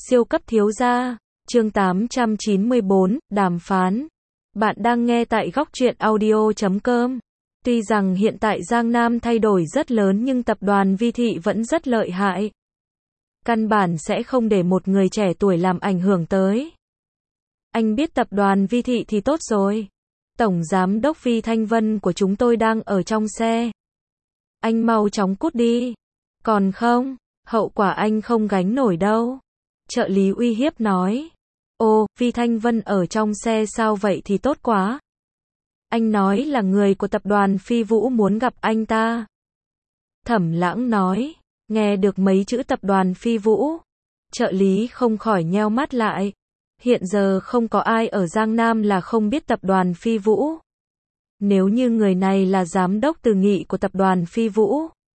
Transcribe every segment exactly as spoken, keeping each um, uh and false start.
Siêu cấp thiếu gia, chương tám trăm chín mươi bốn, đàm phán. Bạn đang nghe tại góc truyện audio chấm com. Tuy rằng hiện tại Giang Nam thay đổi rất lớn nhưng tập đoàn Vi Thị vẫn rất lợi hại. Căn bản sẽ không để một người trẻ tuổi làm ảnh hưởng tới. Anh biết tập đoàn Vi Thị thì tốt rồi. Tổng giám đốc Vi Thanh Vân của chúng tôi đang ở trong xe. Anh mau chóng cút đi. Còn không, hậu quả anh không gánh nổi đâu. Trợ lý uy hiếp nói. Ô, Vi Thanh Vân ở trong xe sao vậy thì tốt quá. Anh nói là người của tập đoàn Phi Vũ muốn gặp anh ta. Thẩm Lãng nói. Nghe được mấy chữ tập đoàn Phi Vũ. Trợ lý không khỏi nheo mắt lại. Hiện giờ không có ai ở Giang Nam là không biết tập đoàn Phi Vũ. Nếu như người này là giám đốc từ nghị của tập đoàn Phi Vũ.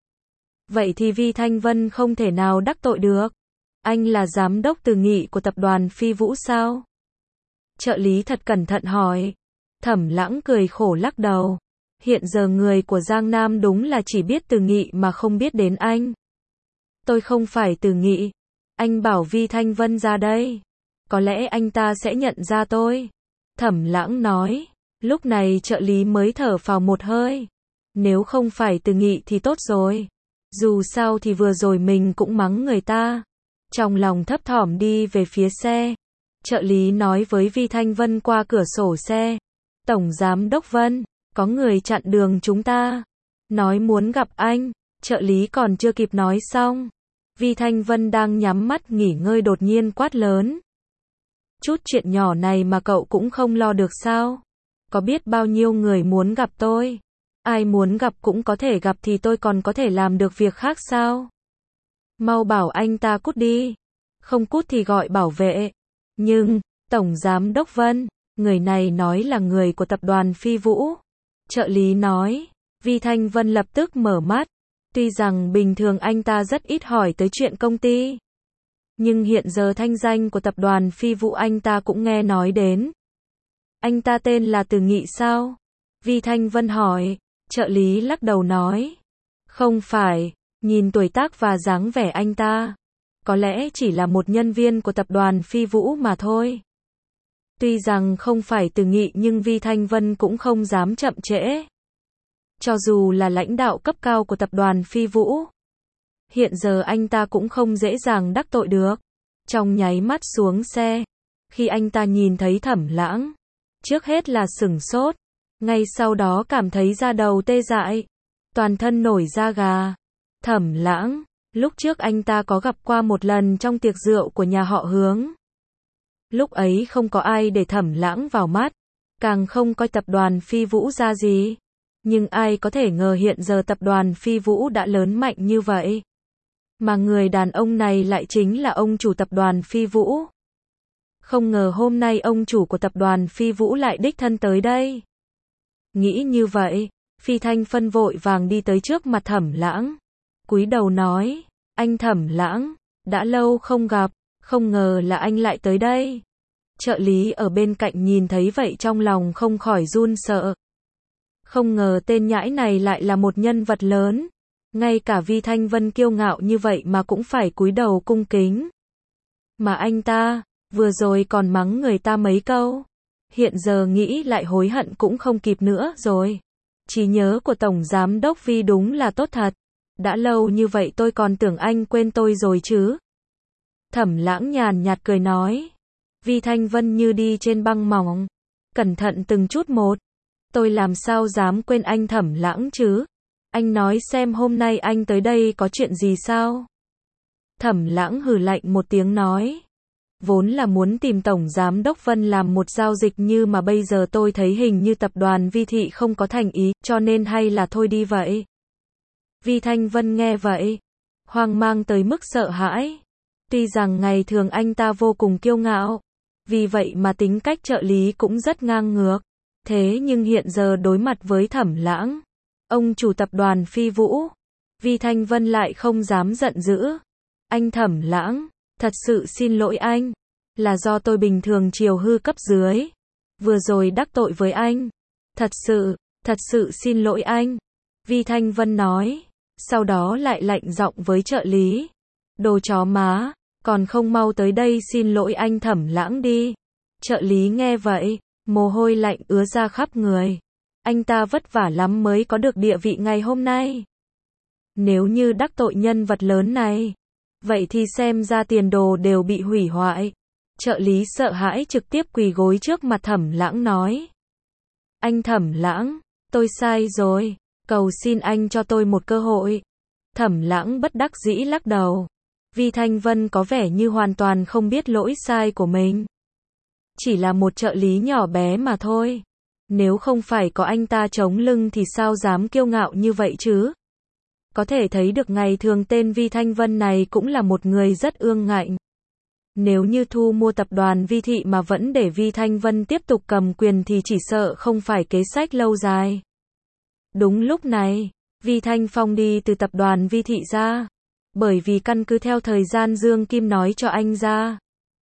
Vậy thì Vi Thanh Vân không thể nào đắc tội được. Anh là giám đốc từ nghị của tập đoàn Phi Vũ sao? Trợ lý thật cẩn thận hỏi. Thẩm Lãng cười khổ lắc đầu. Hiện giờ người của Giang Nam đúng là chỉ biết từ nghị mà không biết đến anh. Tôi không phải từ nghị. Anh bảo Vi Thanh Vân ra đây. Có lẽ anh ta sẽ nhận ra tôi. Thẩm Lãng nói. Lúc này trợ lý mới thở phào một hơi. Nếu không phải từ nghị thì tốt rồi. Dù sao thì vừa rồi mình cũng mắng người ta. Trong lòng thấp thỏm đi về phía xe. Trợ lý nói với Vi Thanh Vân qua cửa sổ xe. Tổng giám đốc Vân, có người chặn đường chúng ta. Nói muốn gặp anh. Trợ lý còn chưa kịp nói xong. Vi Thanh Vân đang nhắm mắt nghỉ ngơi đột nhiên quát lớn. Chút chuyện nhỏ này mà cậu cũng không lo được sao? Có biết bao nhiêu người muốn gặp tôi? Ai muốn gặp cũng có thể gặp thì tôi còn có thể làm được việc khác sao? Mau bảo anh ta cút đi. Không cút thì gọi bảo vệ. Nhưng, Tổng Giám Đốc Vân, người này nói là người của tập đoàn Phi Vũ. Trợ lý nói. Vi Thanh Vân lập tức mở mắt. Tuy rằng bình thường anh ta rất ít hỏi tới chuyện công ty. Nhưng hiện giờ thanh danh của tập đoàn Phi Vũ anh ta cũng nghe nói đến. Anh ta tên là Từ Nghị sao? Vi Thanh Vân hỏi. Trợ lý lắc đầu nói. Không phải, nhìn tuổi tác và dáng vẻ anh ta. Có lẽ chỉ là một nhân viên của tập đoàn Phi Vũ mà thôi. Tuy rằng không phải Từ Nghị nhưng Vi Thanh Vân cũng không dám chậm trễ. Cho dù là lãnh đạo cấp cao của tập đoàn Phi Vũ. Hiện giờ anh ta cũng không dễ dàng đắc tội được. Trong nháy mắt xuống xe. Khi anh ta nhìn thấy Thẩm Lãng. Trước hết là sửng sốt. Ngay sau đó cảm thấy da đầu tê dại. Toàn thân nổi da gà. Thẩm Lãng. Lúc trước anh ta có gặp qua một lần trong tiệc rượu của nhà họ Hướng. Lúc ấy không có ai để Thẩm Lãng vào mắt. Càng không coi tập đoàn Phi Vũ ra gì. Nhưng ai có thể ngờ hiện giờ tập đoàn Phi Vũ đã lớn mạnh như vậy. Mà người đàn ông này lại chính là ông chủ tập đoàn Phi Vũ. Không ngờ hôm nay ông chủ của tập đoàn Phi Vũ lại đích thân tới đây. Nghĩ như vậy, Phi Thanh Vân vội vàng đi tới trước mặt Thẩm Lãng. Cúi đầu nói, anh Thẩm Lãng, đã lâu không gặp, không ngờ là anh lại tới đây. Trợ lý ở bên cạnh nhìn thấy vậy trong lòng không khỏi run sợ. Không ngờ tên nhãi này lại là một nhân vật lớn. Ngay cả Vi Thanh Vân kiêu ngạo như vậy mà cũng phải cúi đầu cung kính. Mà anh ta, vừa rồi còn mắng người ta mấy câu. Hiện giờ nghĩ lại hối hận cũng không kịp nữa rồi. Trí nhớ của Tổng Giám Đốc Vi đúng là tốt thật. Đã lâu như vậy tôi còn tưởng anh quên tôi rồi chứ. Thẩm Lãng nhàn nhạt cười nói. Vi Thanh Vân như đi trên băng mỏng. Cẩn thận từng chút một. Tôi làm sao dám quên anh Thẩm Lãng chứ? Anh nói xem hôm nay anh tới đây có chuyện gì sao? Thẩm Lãng hừ lạnh một tiếng nói. Vốn là muốn tìm Tổng Giám Đốc Vân làm một giao dịch như mà bây giờ tôi thấy hình như tập đoàn Vi Thị không có thành ý, cho nên hay là thôi đi vậy. Vi Thanh Vân nghe vậy, hoang mang tới mức sợ hãi. Tuy rằng ngày thường anh ta vô cùng kiêu ngạo, vì vậy mà tính cách trợ lý cũng rất ngang ngược. Thế nhưng hiện giờ đối mặt với Thẩm Lãng, ông chủ tập đoàn Phi Vũ, Vi Thanh Vân lại không dám giận dữ. Anh Thẩm Lãng, thật sự xin lỗi anh, là do tôi bình thường chiều hư cấp dưới, vừa rồi đắc tội với anh. Thật sự, thật sự xin lỗi anh. Vi Thanh Vân nói, sau đó lại lạnh giọng với trợ lý. Đồ chó má, Còn không mau tới đây xin lỗi anh Thẩm Lãng đi. Trợ lý nghe vậy, mồ hôi lạnh ứa ra khắp người. Anh ta vất vả lắm mới có được địa vị ngày hôm nay. Nếu như đắc tội nhân vật lớn này, vậy thì xem ra tiền đồ đều bị hủy hoại. Trợ lý sợ hãi trực tiếp quỳ gối trước mặt Thẩm Lãng nói. Anh Thẩm Lãng, tôi sai rồi, cầu xin anh cho tôi một cơ hội. Thẩm Lãng bất đắc dĩ lắc đầu. Vi Thanh Vân có vẻ như hoàn toàn không biết lỗi sai của mình. Chỉ là một trợ lý nhỏ bé mà thôi. Nếu không phải có anh ta chống lưng thì sao dám kiêu ngạo như vậy chứ? Có thể thấy được ngày thường tên Vi Thanh Vân này cũng là một người rất ương ngạnh. Nếu như thu mua tập đoàn Vi Thị mà vẫn để Vi Thanh Vân tiếp tục cầm quyền thì chỉ sợ không phải kế sách lâu dài. Đúng lúc này, Vi Thanh Phong đi từ tập đoàn Vi Thị ra. Bởi vì căn cứ theo thời gian Dương Kim nói cho anh ra.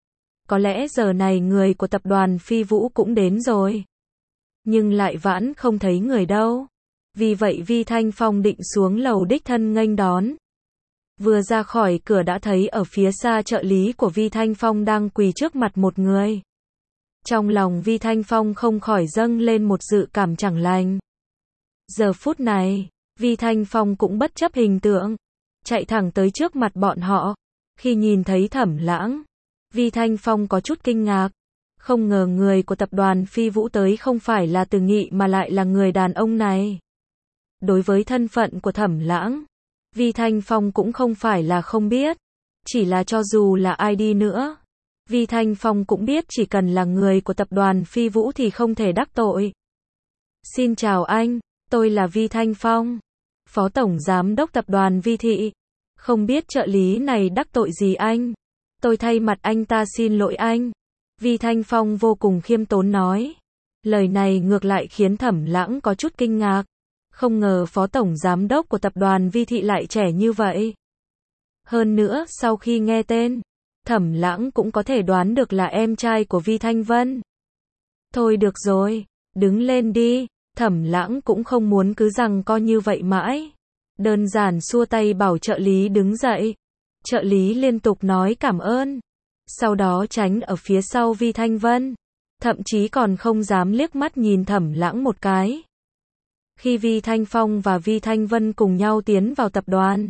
Có lẽ giờ này người của tập đoàn Phi Vũ cũng đến rồi. Nhưng lại vãn không thấy người đâu. Vì vậy Vi Thanh Phong định xuống lầu đích thân nghênh đón. Vừa ra khỏi cửa đã thấy ở phía xa trợ lý của Vi Thanh Phong đang quỳ trước mặt một người. Trong lòng Vi Thanh Phong không khỏi dâng lên một dự cảm chẳng lành. Giờ phút này, Vi Thanh Phong cũng bất chấp hình tượng, chạy thẳng tới trước mặt bọn họ. Khi nhìn thấy Thẩm Lãng, Vi Thanh Phong có chút kinh ngạc. Không ngờ người của tập đoàn Phi Vũ tới không phải là Từ Nghị mà lại là người đàn ông này. Đối với thân phận của Thẩm Lãng, Vi Thanh Phong cũng không phải là không biết. Chỉ là cho dù là ai đi nữa, Vi Thanh Phong cũng biết chỉ cần là người của tập đoàn Phi Vũ thì không thể đắc tội. Xin chào anh, tôi là Vi Thanh Phong, Phó Tổng Giám đốc tập đoàn Vi Thị. Không biết trợ lý này đắc tội gì anh. Tôi thay mặt anh ta xin lỗi anh. Vi Thanh Phong vô cùng khiêm tốn nói. Lời này ngược lại khiến Thẩm Lãng có chút kinh ngạc. Không ngờ Phó Tổng Giám đốc của tập đoàn Vi Thị lại trẻ như vậy. Hơn nữa, sau khi nghe tên, Thẩm Lãng cũng có thể đoán được là em trai của Vi Thanh Vân. Thôi được rồi, đứng lên đi. Thẩm Lãng cũng không muốn cứ rằng co như vậy mãi. Đơn giản xua tay bảo trợ lý đứng dậy. Trợ lý liên tục nói cảm ơn. Sau đó tránh ở phía sau Vi Thanh Vân. Thậm chí còn không dám liếc mắt nhìn Thẩm Lãng một cái. Khi Vi Thanh Phong và Vi Thanh Vân cùng nhau tiến vào tập đoàn,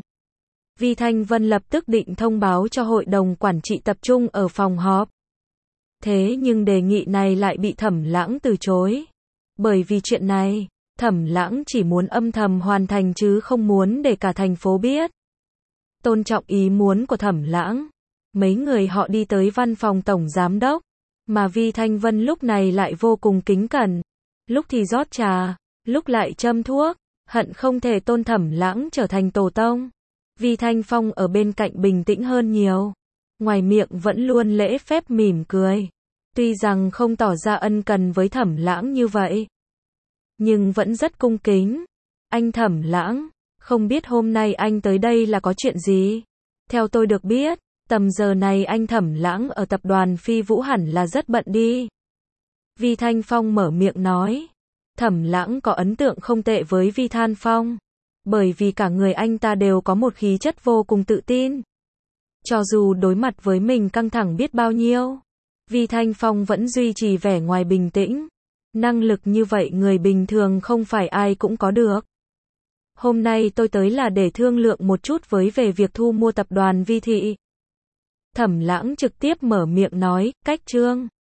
Vi Thanh Vân lập tức định thông báo cho hội đồng quản trị tập trung ở phòng họp. Thế nhưng đề nghị này lại bị Thẩm Lãng từ chối. Bởi vì chuyện này, Thẩm Lãng chỉ muốn âm thầm hoàn thành chứ không muốn để cả thành phố biết. Tôn trọng ý muốn của Thẩm Lãng, mấy người họ đi tới văn phòng tổng giám đốc, mà Vi Thanh Vân lúc này lại vô cùng kính cẩn. Lúc thì rót trà, lúc lại châm thuốc, hận không thể tôn Thẩm Lãng trở thành tổ tông. Vi Thanh Phong ở bên cạnh bình tĩnh hơn nhiều. Ngoài miệng vẫn luôn lễ phép mỉm cười. Tuy rằng không tỏ ra ân cần với Thẩm Lãng như vậy, nhưng vẫn rất cung kính. Anh Thẩm Lãng, không biết hôm nay anh tới đây là có chuyện gì? Theo tôi được biết, tầm giờ này anh Thẩm Lãng ở tập đoàn Phi Vũ hẳn là rất bận đi. Vi Thanh Phong mở miệng nói. Thẩm Lãng có ấn tượng không tệ với Vi Thanh Phong. Bởi vì cả người anh ta đều có một khí chất vô cùng tự tin. Cho dù đối mặt với mình căng thẳng biết bao nhiêu, Vi Thanh Phong vẫn duy trì vẻ ngoài bình tĩnh. Năng lực như vậy người bình thường không phải ai cũng có được. Hôm nay tôi tới là để thương lượng một chút với về việc thu mua tập đoàn Vi Thị. Thẩm Lãng trực tiếp mở miệng nói, cách trương.